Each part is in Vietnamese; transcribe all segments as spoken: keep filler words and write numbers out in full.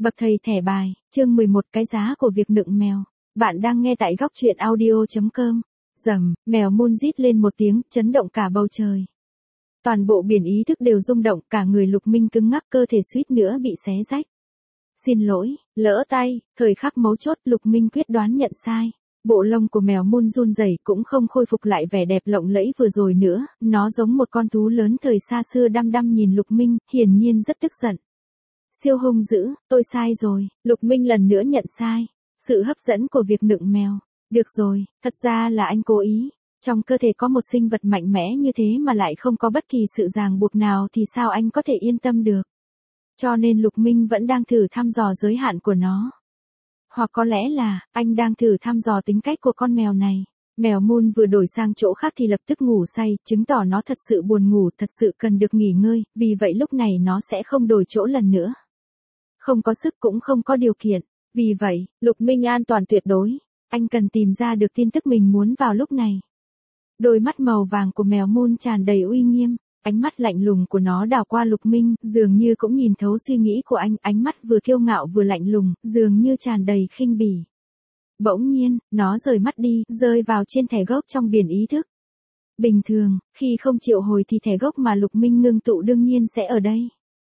Bậc thầy thẻ bài, chương mười một cái giá của việc nựng mèo. Bạn đang nghe tại góc truyện audio chấm com. Rầm, mèo Moon rít lên một tiếng, chấn động cả bầu trời. Toàn bộ biển ý thức đều rung động, cả người Lục Minh cứng ngắc, cơ thể suýt nữa bị xé rách. Xin lỗi, lỡ tay, thời khắc mấu chốt Lục Minh quyết đoán nhận sai. Bộ lông của mèo Moon run rẩy cũng không khôi phục lại vẻ đẹp lộng lẫy vừa rồi nữa, nó giống một con thú lớn thời xa xưa đăm đăm nhìn Lục Minh, hiển nhiên rất tức giận. Siêu hung dữ, tôi sai rồi, Lục Minh lần nữa nhận sai. Sự hấp dẫn của việc nựng mèo. Được rồi, thật ra là anh cố ý. Trong cơ thể có một sinh vật mạnh mẽ như thế mà lại không có bất kỳ sự ràng buộc nào thì sao anh có thể yên tâm được. Cho nên Lục Minh vẫn đang thử thăm dò giới hạn của nó. Hoặc có lẽ là, anh đang thử thăm dò tính cách của con mèo này. Mèo Moon vừa đổi sang chỗ khác thì lập tức ngủ say, chứng tỏ nó thật sự buồn ngủ, thật sự cần được nghỉ ngơi, vì vậy lúc này nó sẽ không đổi chỗ lần nữa. Không có sức cũng không có điều kiện. Vì vậy, Lục Minh an toàn tuyệt đối. Anh cần tìm ra được tin tức mình muốn vào lúc này. Đôi mắt màu vàng của mèo Moon tràn đầy uy nghiêm. Ánh mắt lạnh lùng của nó đảo qua Lục Minh, dường như cũng nhìn thấu suy nghĩ của anh. Ánh mắt vừa kiêu ngạo vừa lạnh lùng, dường như tràn đầy khinh bỉ. Bỗng nhiên, nó rời mắt đi, rơi vào trên thẻ gốc trong biển ý thức. Bình thường, khi không triệu hồi thì thẻ gốc mà Lục Minh ngưng tụ đương nhiên sẽ ở đây.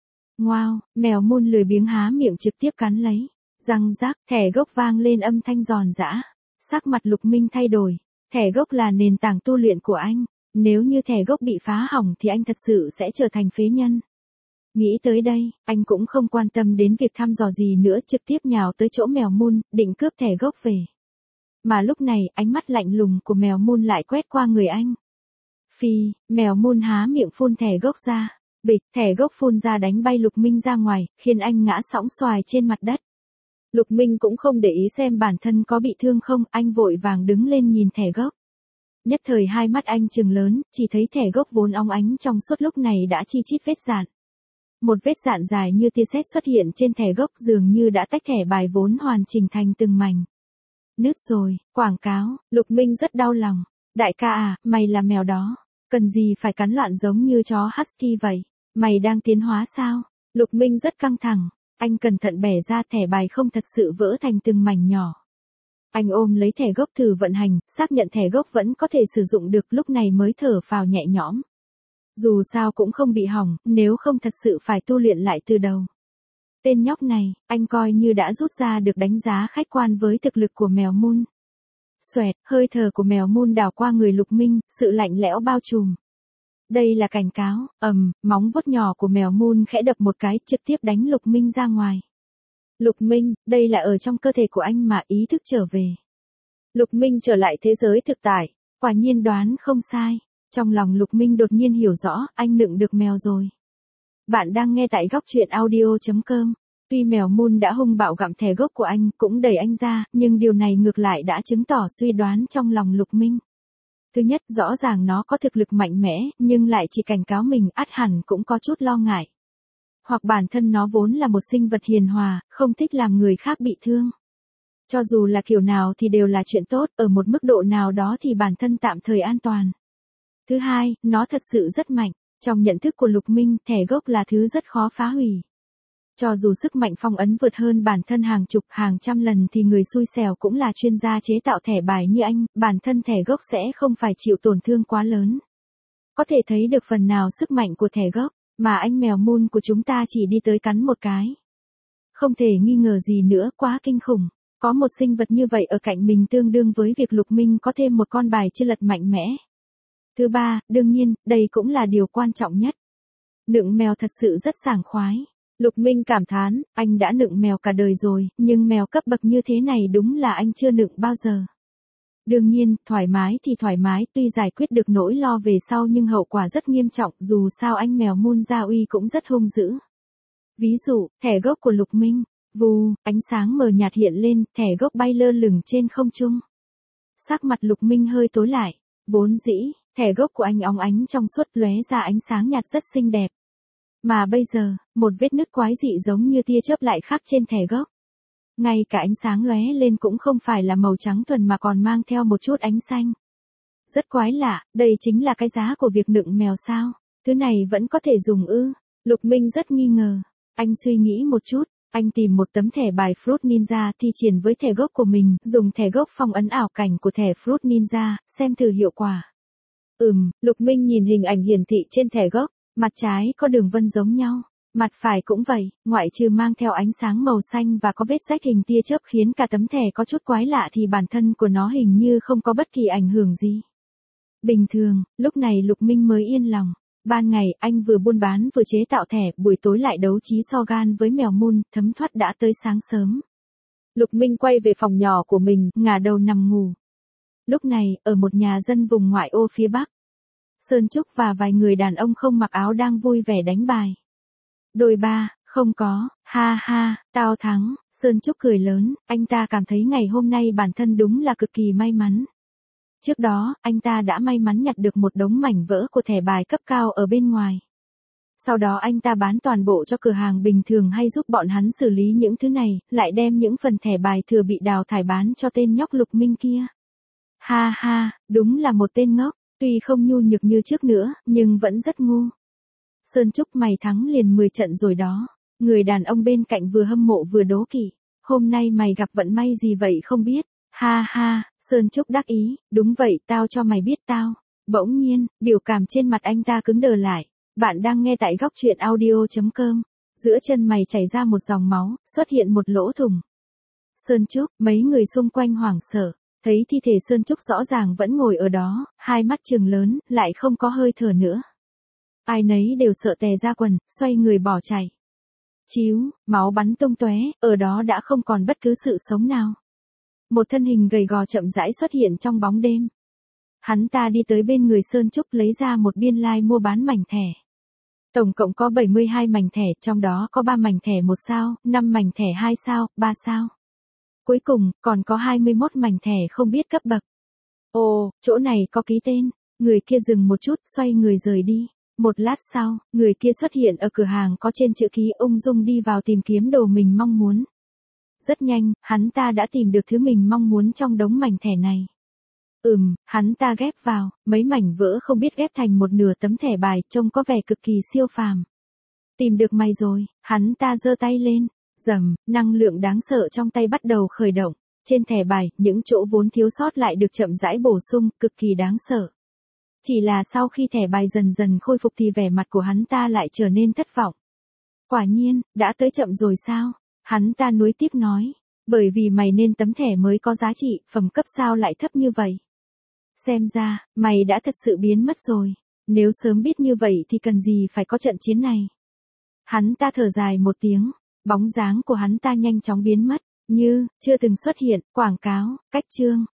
Wow, mèo Moon lười biếng há miệng trực tiếp cắn lấy. Răng rác, thẻ gốc vang lên âm thanh giòn giã. Sắc mặt Lục Minh thay đổi. Thẻ gốc là nền tảng tu luyện của anh. Nếu như thẻ gốc bị phá hỏng thì anh thật sự sẽ trở thành phế nhân. Nghĩ tới đây, anh cũng không quan tâm đến việc thăm dò gì nữa, trực tiếp nhào tới chỗ mèo Moon, định cướp thẻ gốc về. Mà lúc này, ánh mắt lạnh lùng của mèo Moon lại quét qua người anh. Phi, mèo Moon há miệng phun thẻ gốc ra. Bịch, thẻ gốc phun ra đánh bay Lục Minh ra ngoài, khiến anh ngã sõng xoài trên mặt đất. Lục Minh cũng không để ý xem bản thân có bị thương không, anh vội vàng đứng lên nhìn thẻ gốc. Nhất thời hai mắt anh trừng lớn, chỉ thấy thẻ gốc vốn óng ánh trong suốt lúc này đã chi chít vết dạn. Một vết dạn dài như tia sét xuất hiện trên thẻ gốc, dường như đã tách thẻ bài vốn hoàn chỉnh thành từng mảnh. Nứt rồi, quảng cáo, Lục Minh rất đau lòng. Đại ca à, mày là mèo đó, cần gì phải cắn loạn giống như chó husky vậy, mày đang tiến hóa sao? Lục Minh rất căng thẳng. Anh cẩn thận bẻ ra thẻ bài không thật sự vỡ thành từng mảnh nhỏ. Anh ôm lấy thẻ gốc thử vận hành, xác nhận thẻ gốc vẫn có thể sử dụng được, lúc này mới thở phào nhẹ nhõm. Dù sao cũng không bị hỏng, nếu không thật sự phải tu luyện lại từ đầu. Tên nhóc này, anh coi như đã rút ra được đánh giá khách quan với thực lực của mèo Moon. Xoẹt, hơi thở của mèo Moon đảo qua người Lục Minh, sự lạnh lẽo bao trùm. Đây là cảnh cáo, ầm, móng vuốt nhỏ của mèo Moon khẽ đập một cái, trực tiếp đánh Lục Minh ra ngoài. Lục Minh, đây là ở trong cơ thể của anh mà, ý thức trở về. Lục Minh trở lại thế giới thực tại, quả nhiên đoán không sai. Trong lòng Lục Minh đột nhiên hiểu rõ, anh nựng được mèo rồi. Bạn đang nghe tại góc truyện audio chấm com. Tuy mèo Moon đã hung bạo gặm thẻ gốc của anh, cũng đẩy anh ra, nhưng điều này ngược lại đã chứng tỏ suy đoán trong lòng Lục Minh. Thứ nhất, rõ ràng nó có thực lực mạnh mẽ, nhưng lại chỉ cảnh cáo mình, ắt hẳn cũng có chút lo ngại. Hoặc bản thân nó vốn là một sinh vật hiền hòa, không thích làm người khác bị thương. Cho dù là kiểu nào thì đều là chuyện tốt, ở một mức độ nào đó thì bản thân tạm thời an toàn. Thứ hai, nó thật sự rất mạnh. Trong nhận thức của Lục Minh, thẻ gốc là thứ rất khó phá hủy. Cho dù sức mạnh phong ấn vượt hơn bản thân hàng chục, hàng trăm lần thì người xui xẻo cũng là chuyên gia chế tạo thẻ bài như anh, bản thân thẻ gốc sẽ không phải chịu tổn thương quá lớn. Có thể thấy được phần nào sức mạnh của thẻ gốc, mà anh mèo Moon của chúng ta chỉ đi tới cắn một cái. Không thể nghi ngờ gì nữa, quá kinh khủng. Có một sinh vật như vậy ở cạnh mình tương đương với việc Lục Minh có thêm một con bài chưa lật mạnh mẽ. Thứ ba, đương nhiên, đây cũng là điều quan trọng nhất. Nựng mèo thật sự rất sảng khoái. Lục Minh cảm thán, anh đã nựng mèo cả đời rồi, nhưng mèo cấp bậc như thế này đúng là anh chưa nựng bao giờ. Đương nhiên, thoải mái thì thoải mái, tuy giải quyết được nỗi lo về sau nhưng hậu quả rất nghiêm trọng, dù sao anh mèo Moon gia uy cũng rất hung dữ. Ví dụ, thẻ gốc của Lục Minh, vù, ánh sáng mờ nhạt hiện lên, thẻ gốc bay lơ lửng trên không trung. Sắc mặt Lục Minh hơi tối lại, vốn dĩ, thẻ gốc của anh óng ánh trong suốt lóe ra ánh sáng nhạt rất xinh đẹp. Mà bây giờ, một vết nứt quái dị giống như tia chớp lại khắc trên thẻ gốc. Ngay cả ánh sáng lóe lên cũng không phải là màu trắng thuần mà còn mang theo một chút ánh xanh. Rất quái lạ, đây chính là cái giá của việc nựng mèo sao? Thứ này vẫn có thể dùng ư? Lục Minh rất nghi ngờ. Anh suy nghĩ một chút, Anh tìm một tấm thẻ bài Fruit Ninja thi triển với thẻ gốc của mình, dùng thẻ gốc phong ấn ảo cảnh của thẻ Fruit Ninja, xem thử hiệu quả. Ừm, Lục Minh nhìn hình ảnh hiển thị trên thẻ gốc, mặt trái có đường vân giống nhau, mặt phải cũng vậy, ngoại trừ mang theo ánh sáng màu xanh và có vết rách hình tia chớp khiến cả tấm thẻ có chút quái lạ thì bản thân của nó hình như không có bất kỳ ảnh hưởng gì. Bình thường, lúc này Lục Minh mới yên lòng. Ban ngày anh vừa buôn bán vừa chế tạo thẻ, buổi tối lại đấu trí so gan với mèo mun, thấm thoát đã tới sáng sớm. Lục Minh quay về phòng nhỏ của mình, ngả đầu nằm ngủ. Lúc này, ở một nhà dân vùng ngoại ô phía Bắc, Sơn Trúc và vài người đàn ông không mặc áo đang vui vẻ đánh bài. Đôi ba, không có, ha ha, tao thắng, Sơn Trúc cười lớn, anh ta cảm thấy ngày hôm nay bản thân đúng là cực kỳ may mắn. Trước đó, anh ta đã may mắn nhặt được một đống mảnh vỡ của thẻ bài cấp cao ở bên ngoài. Sau đó anh ta bán toàn bộ cho cửa hàng bình thường hay giúp bọn hắn xử lý những thứ này, lại đem những phần thẻ bài thừa bị đào thải bán cho tên nhóc Lục Minh kia. Ha ha, đúng là một tên ngốc, tuy không nhu nhược như trước nữa, nhưng vẫn rất ngu. Sơn Trúc mày thắng liền mười trận rồi đó. Người đàn ông bên cạnh vừa hâm mộ vừa đố kỵ. Hôm nay mày gặp vận may gì vậy không biết? Ha ha, Sơn Trúc đắc ý, đúng vậy tao cho mày biết tao. Bỗng nhiên, biểu cảm trên mặt anh ta cứng đờ lại. Bạn đang nghe tại góc truyện audio chấm com. Giữa chân mày chảy ra một dòng máu, xuất hiện một lỗ thủng. Sơn Trúc, mấy người xung quanh hoảng sợ. Thấy thi thể Sơn Trúc rõ ràng vẫn ngồi ở đó, hai mắt trừng lớn, lại không có hơi thở nữa. Ai nấy đều sợ tè ra quần, xoay người bỏ chạy. Chíu, máu bắn tung tóe, ở đó đã không còn bất cứ sự sống nào. Một thân hình gầy gò chậm rãi xuất hiện trong bóng đêm. Hắn ta đi tới bên người Sơn Trúc lấy ra một biên lai mua bán mảnh thẻ. Tổng cộng có bảy mươi hai mảnh thẻ, trong đó có ba mảnh thẻ một sao, năm mảnh thẻ hai sao, ba sao. Cuối cùng, còn có hai mươi mốt mảnh thẻ không biết cấp bậc. Ồ, chỗ này có ký tên. Người kia dừng một chút, xoay người rời đi. Một lát sau, người kia xuất hiện ở cửa hàng có trên chữ ký, ung dung đi vào tìm kiếm đồ mình mong muốn. Rất nhanh, hắn ta đã tìm được thứ mình mong muốn trong đống mảnh thẻ này. Ừm, hắn ta ghép vào, mấy mảnh vỡ không biết ghép thành một nửa tấm thẻ bài, trông có vẻ cực kỳ siêu phàm. Tìm được mày rồi, hắn ta giơ tay lên, rầm, năng lượng đáng sợ trong tay bắt đầu khởi động. Trên thẻ bài, những chỗ vốn thiếu sót lại được chậm rãi bổ sung, cực kỳ đáng sợ. Chỉ là sau khi thẻ bài dần dần khôi phục thì vẻ mặt của hắn ta lại trở nên thất vọng. Quả nhiên, đã tới chậm rồi sao? Hắn ta nuối tiếc nói. Bởi vì mày nên tấm thẻ mới có giá trị, phẩm cấp sao lại thấp như vậy? Xem ra, mày đã thật sự biến mất rồi. Nếu sớm biết như vậy thì cần gì phải có trận chiến này? Hắn ta thở dài một tiếng, bóng dáng của hắn ta nhanh chóng biến mất, như, chưa từng xuất hiện, quảng cáo, cách chương,